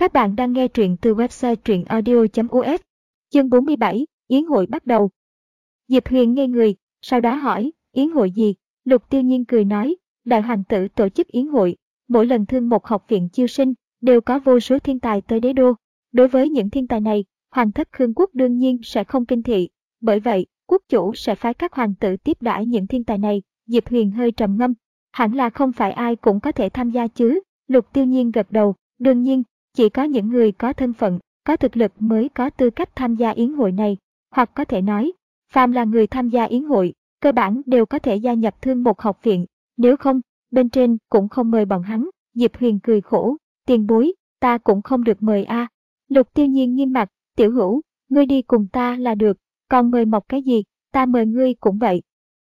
Các bạn đang nghe truyện từ website truyệnaudio.us. Chương 47, Yến hội bắt đầu. Diệp Huyền ngây người, sau đó hỏi, Yến hội gì? Lục Tiêu Nhiên cười nói, Đại hoàng tử tổ chức yến hội, mỗi lần Thương Một học viện chiêu sinh, đều có vô số thiên tài tới đế đô. Đối với những thiên tài này, Hoàng thất Khương quốc đương nhiên sẽ không kinh thị, bởi vậy, quốc chủ sẽ phái các hoàng tử tiếp đãi những thiên tài này. Diệp Huyền hơi trầm ngâm, hẳn là không phải ai cũng có thể tham gia chứ? Lục Tiêu Nhiên gật đầu, đương nhiên, chỉ có những người có thân phận, có thực lực mới có tư cách tham gia yến hội này, hoặc có thể nói, phàm là người tham gia yến hội, cơ bản đều có thể gia nhập Thương Một học viện, nếu không, bên trên cũng không mời bọn hắn. Diệp Huyền cười khổ, tiền bối, ta cũng không được mời a. Lục Tiêu Nhiên nghiêm mặt, tiểu hữu, ngươi đi cùng ta là được, còn mời mọc cái gì, ta mời ngươi cũng vậy.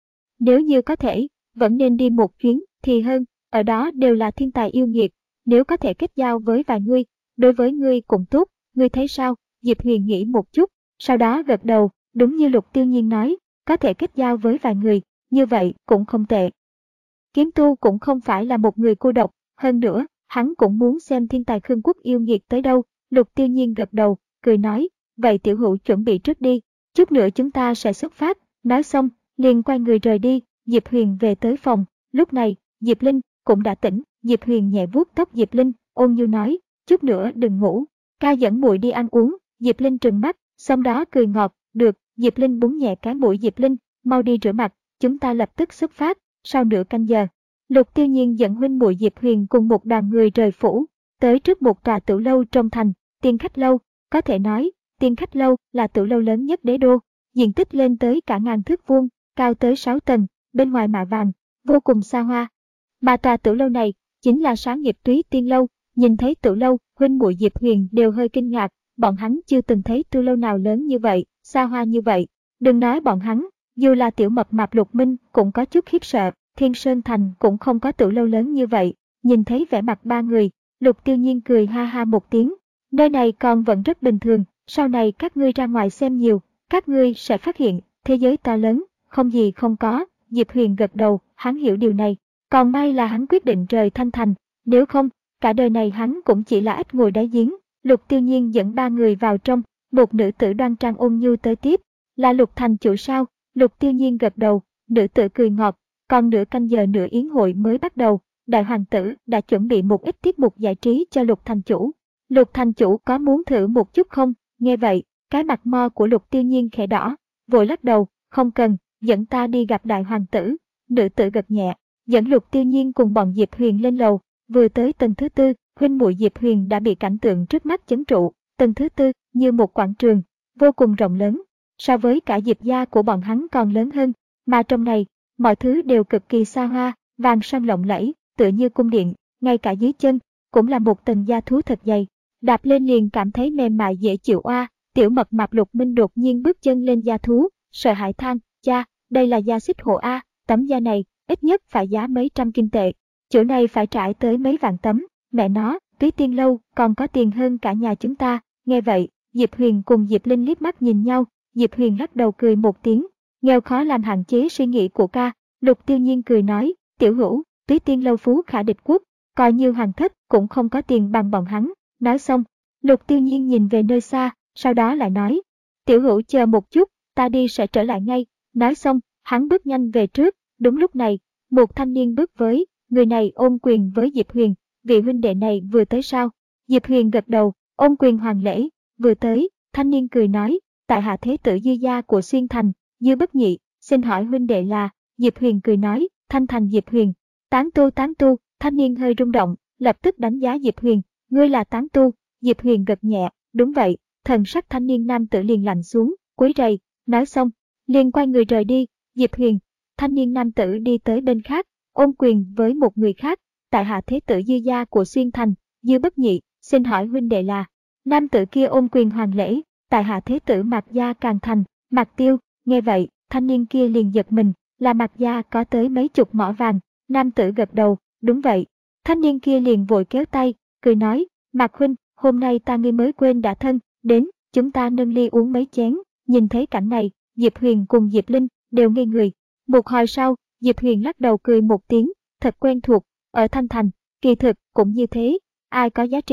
Nếu như có thể, vẫn nên đi một chuyến thì hơn, ở đó đều là thiên tài yêu nghiệt, nếu có thể kết giao với vài người, đối với ngươi cũng tốt, ngươi thấy sao? Diệp Huyền nghĩ một chút, sau đó gật đầu, đúng như Lục Tiêu Nhiên nói, có thể kết giao với vài người, như vậy cũng không tệ. Kiếm Tu cũng không phải là một người cô độc, hơn nữa, hắn cũng muốn xem thiên tài Khương quốc yêu nghiệt tới đâu. Lục Tiêu Nhiên gật đầu, cười nói, vậy tiểu hữu chuẩn bị trước đi, chút nữa chúng ta sẽ xuất phát. Nói xong, liền quay người rời đi. Diệp Huyền về tới phòng, lúc này, Diệp Linh cũng đã tỉnh. Diệp Huyền nhẹ vuốt tóc Diệp Linh, ôn nhu nói, chút nữa đừng ngủ, ca dẫn muội đi ăn uống. Diệp Linh trừng mắt, xong đó cười ngọt, được. Diệp Linh búng nhẹ cái mũi Diệp Linh, mau đi rửa mặt, chúng ta lập tức xuất phát. Sau nửa canh giờ, Lục Tiêu Nhiên dẫn huynh muội Diệp Huyền cùng một đoàn người rời phủ, tới trước một tòa tiểu lâu trong thành, Tiên Khách Lâu. Có thể nói, Tiên Khách Lâu là tiểu lâu lớn nhất đế đô, diện tích lên tới cả ngàn thước vuông, cao tới 6 tầng, bên ngoài mạ vàng, vô cùng xa hoa. Mà tòa tiểu lâu này chính là Sáng Nghiệp Túy Tiên Lâu. Nhìn thấy tiểu lâu, huynh muội Diệp Huyền đều hơi kinh ngạc, bọn hắn chưa từng thấy tiểu lâu nào lớn như vậy, xa hoa như vậy. Đừng nói bọn hắn, dù là tiểu mập mạp Lục Minh cũng có chút khiếp sợ, Thiên Sơn Thành cũng không có tiểu lâu lớn như vậy. Nhìn thấy vẻ mặt ba người, Lục Tiêu Nhiên cười ha ha một tiếng, nơi này còn vẫn rất bình thường, sau này các ngươi ra ngoài xem nhiều, các ngươi sẽ phát hiện, thế giới to lớn, không gì không có. Diệp Huyền gật đầu, hắn hiểu điều này, còn may là hắn quyết định rời Thanh Thành, nếu không, cả đời này hắn cũng chỉ là ếch ngồi đáy giếng. Lục Tiêu Nhiên dẫn ba người vào trong, một nữ tử đoan trang ôn nhu tới tiếp, là Lục thành chủ sao? Lục Tiêu Nhiên gật đầu, nữ tử cười ngọt, còn nửa canh giờ nữa yến hội mới bắt đầu, đại hoàng tử đã chuẩn bị một ít tiết mục giải trí cho Lục thành chủ. Lục thành chủ có muốn thử một chút không? Nghe vậy, cái mặt mo của Lục Tiêu Nhiên khẽ đỏ, vội lắc đầu, không cần, dẫn ta đi gặp đại hoàng tử. Nữ tử gật nhẹ, dẫn Lục Tiêu Nhiên cùng bọn Diệp Huyền lên lầu. Vừa tới tầng thứ tư, huynh muội Diệp Huyền đã bị cảnh tượng trước mắt chấn trụ. Tầng thứ tư như một quảng trường, vô cùng rộng lớn, so với cả Diệp gia của bọn hắn còn lớn hơn, mà trong này, mọi thứ đều cực kỳ xa hoa, vàng son lộng lẫy, tựa như cung điện, ngay cả dưới chân cũng là một tầng da thú thật dày, đạp lên liền cảm thấy mềm mại dễ chịu oa. Tiểu mập mạp Lục Minh đột nhiên bước chân lên da thú, sợ hãi than, cha, đây là da xích hổ a, tấm da này ít nhất phải giá mấy trăm kim tệ, chỗ này phải trải tới mấy vạn tấm, mẹ nó, Túy Tiên Lâu còn có tiền hơn cả nhà chúng ta. Nghe vậy, Diệp Huyền cùng Diệp Linh liếc mắt nhìn nhau. Diệp Huyền lắc đầu cười một tiếng, nghèo khó làm hạn chế suy nghĩ của ca. Lục Tiêu Nhiên cười nói, tiểu hữu, Túy Tiên Lâu phú khả địch quốc, coi như hoàng thất cũng không có tiền bằng bọn hắn. Nói xong, Lục Tiêu Nhiên nhìn về nơi xa, sau đó lại nói, tiểu hữu chờ một chút, ta đi sẽ trở lại ngay. Nói xong, hắn bước nhanh về trước. Đúng lúc này, một thanh niên bước với, người này ôm quyền với Diệp Huyền, vị huynh đệ này vừa tới sao? Diệp Huyền gật đầu, ôm quyền hoàn lễ, vừa tới. Thanh niên cười nói, tại hạ thế tử Dư gia của Xuyên Thành, Dư Bất Nhị, xin hỏi huynh đệ là? Diệp Huyền cười nói, Thanh Thành Diệp Huyền. Tán tu tán tu. Thanh niên hơi rung động, lập tức đánh giá Diệp Huyền, ngươi là tán tu? Diệp Huyền gật nhẹ, đúng vậy. Thần sắc thanh niên nam tử liền lạnh xuống, quấy rầy. Nói xong, liền quay người rời đi. Diệp Huyền. Thanh niên nam tử đi tới bên khác, ôm quyền với một người khác, tại hạ thế tử Dư gia của Xuyên Thành, Dư Bất Nhị, xin hỏi huynh đệ là? Nam tử kia ôm quyền hoàn lễ, tại hạ thế tử Mạc gia Càn Thành, Mạc Tiêu. Nghe vậy, thanh niên kia liền giật mình, là Mạc gia có tới mấy chục mỏ vàng. Nam tử gật đầu, đúng vậy. Thanh niên kia liền vội kéo tay, cười nói, Mạc huynh, hôm nay ta ngươi mới quên đã thân, đến, chúng ta nâng ly uống mấy chén. Nhìn thấy cảnh này, Diệp Huyền cùng Diệp Linh đều ngây người. Một hồi sau, Diệp Huyền lắc đầu cười một tiếng, thật quen thuộc, ở Thanh Thành, kỳ thực cũng như thế, ai có giá trị,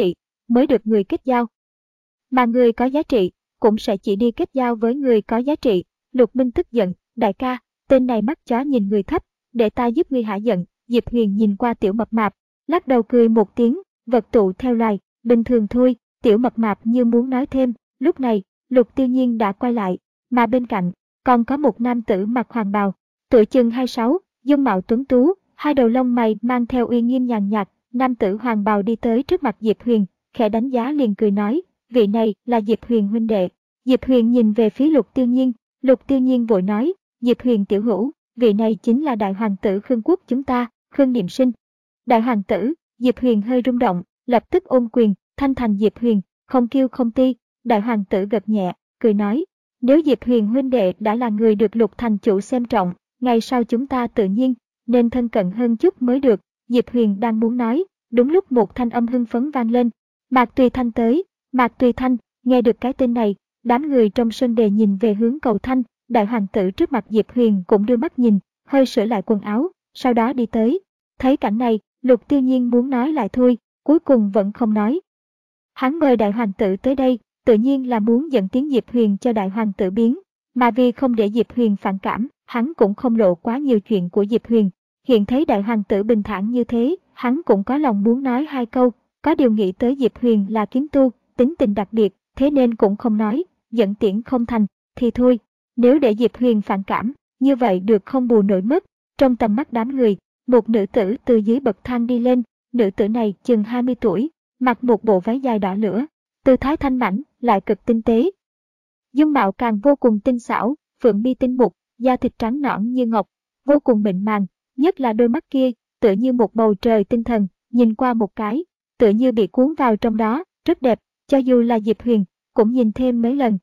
mới được người kết giao. Mà người có giá trị cũng sẽ chỉ đi kết giao với người có giá trị. Lục Minh tức giận, đại ca, tên này mắt chó nhìn người thấp, để ta giúp ngươi hả giận. Diệp Huyền nhìn qua Tiểu Mập Mạp, lắc đầu cười một tiếng, vật tụ theo loài, bình thường thôi. Tiểu Mập Mạp như muốn nói thêm, lúc này, Lục Tiêu Nhiên đã quay lại, mà bên cạnh, còn có một nam tử mặc hoàng bào, tuổi chừng 26, dung mạo tuấn tú, hai đầu lông mày mang theo uy nghiêm nhàn nhạt. Nam tử hoàng bào đi tới trước mặt Diệp Huyền, khẽ đánh giá liền cười nói, vị này là Diệp Huyền huynh đệ. Diệp Huyền nhìn về phía Lục Tiêu Nhiên, Lục Tiêu Nhiên vội nói, Diệp Huyền tiểu hữu, vị này chính là đại hoàng tử Khương quốc chúng ta, Khương Niệm Sinh. Đại hoàng tử, Diệp Huyền hơi rung động, lập tức ôm quyền, thanh thành Diệp Huyền, không kiêu không ti. Đại hoàng tử gật nhẹ, cười nói, nếu Diệp Huyền huynh đệ đã là người được Lục thành chủ xem trọng, ngày sau chúng ta tự nhiên nên thân cận hơn chút mới được. Diệp Huyền đang muốn nói, đúng lúc một thanh âm hưng phấn vang lên, Mạc Tùy Thanh tới. Mạc Tùy Thanh, nghe được cái tên này, đám người trong sân đề nhìn về hướng cầu thanh. Đại hoàng tử trước mặt Diệp Huyền cũng đưa mắt nhìn, hơi sửa lại quần áo, sau đó đi tới. Thấy cảnh này, Lục Tiêu Nhiên muốn nói lại thôi, cuối cùng vẫn không nói. Hắn mời đại hoàng tử tới đây, tự nhiên là muốn dẫn tiếng Diệp Huyền cho đại hoàng tử biến, mà vì không để Diệp Huyền phản cảm, hắn cũng không lộ quá nhiều chuyện của Diệp Huyền. Hiện thấy đại hoàng tử bình thản như thế, hắn cũng có lòng muốn nói hai câu, có điều nghĩ tới Diệp Huyền là kiếm tu, tính tình đặc biệt, thế nên cũng không nói, dẫn tiễn không thành, thì thôi. Nếu để Diệp Huyền phản cảm, như vậy được không bù nổi mất. Trong tầm mắt đám người, một nữ tử từ dưới bậc thang đi lên, nữ tử này chừng 20 tuổi, mặc một bộ váy dài đỏ lửa, tư thái thanh mảnh, lại cực tinh tế. Dung mạo càng vô cùng tinh xảo, phượng mi tinh mục, da thịt trắng nõn như ngọc, vô cùng mịn màng, nhất là đôi mắt kia, tựa như một bầu trời tinh thần, nhìn qua một cái, tựa như bị cuốn vào trong đó, rất đẹp, cho dù là Diệp Huyền, cũng nhìn thêm mấy lần,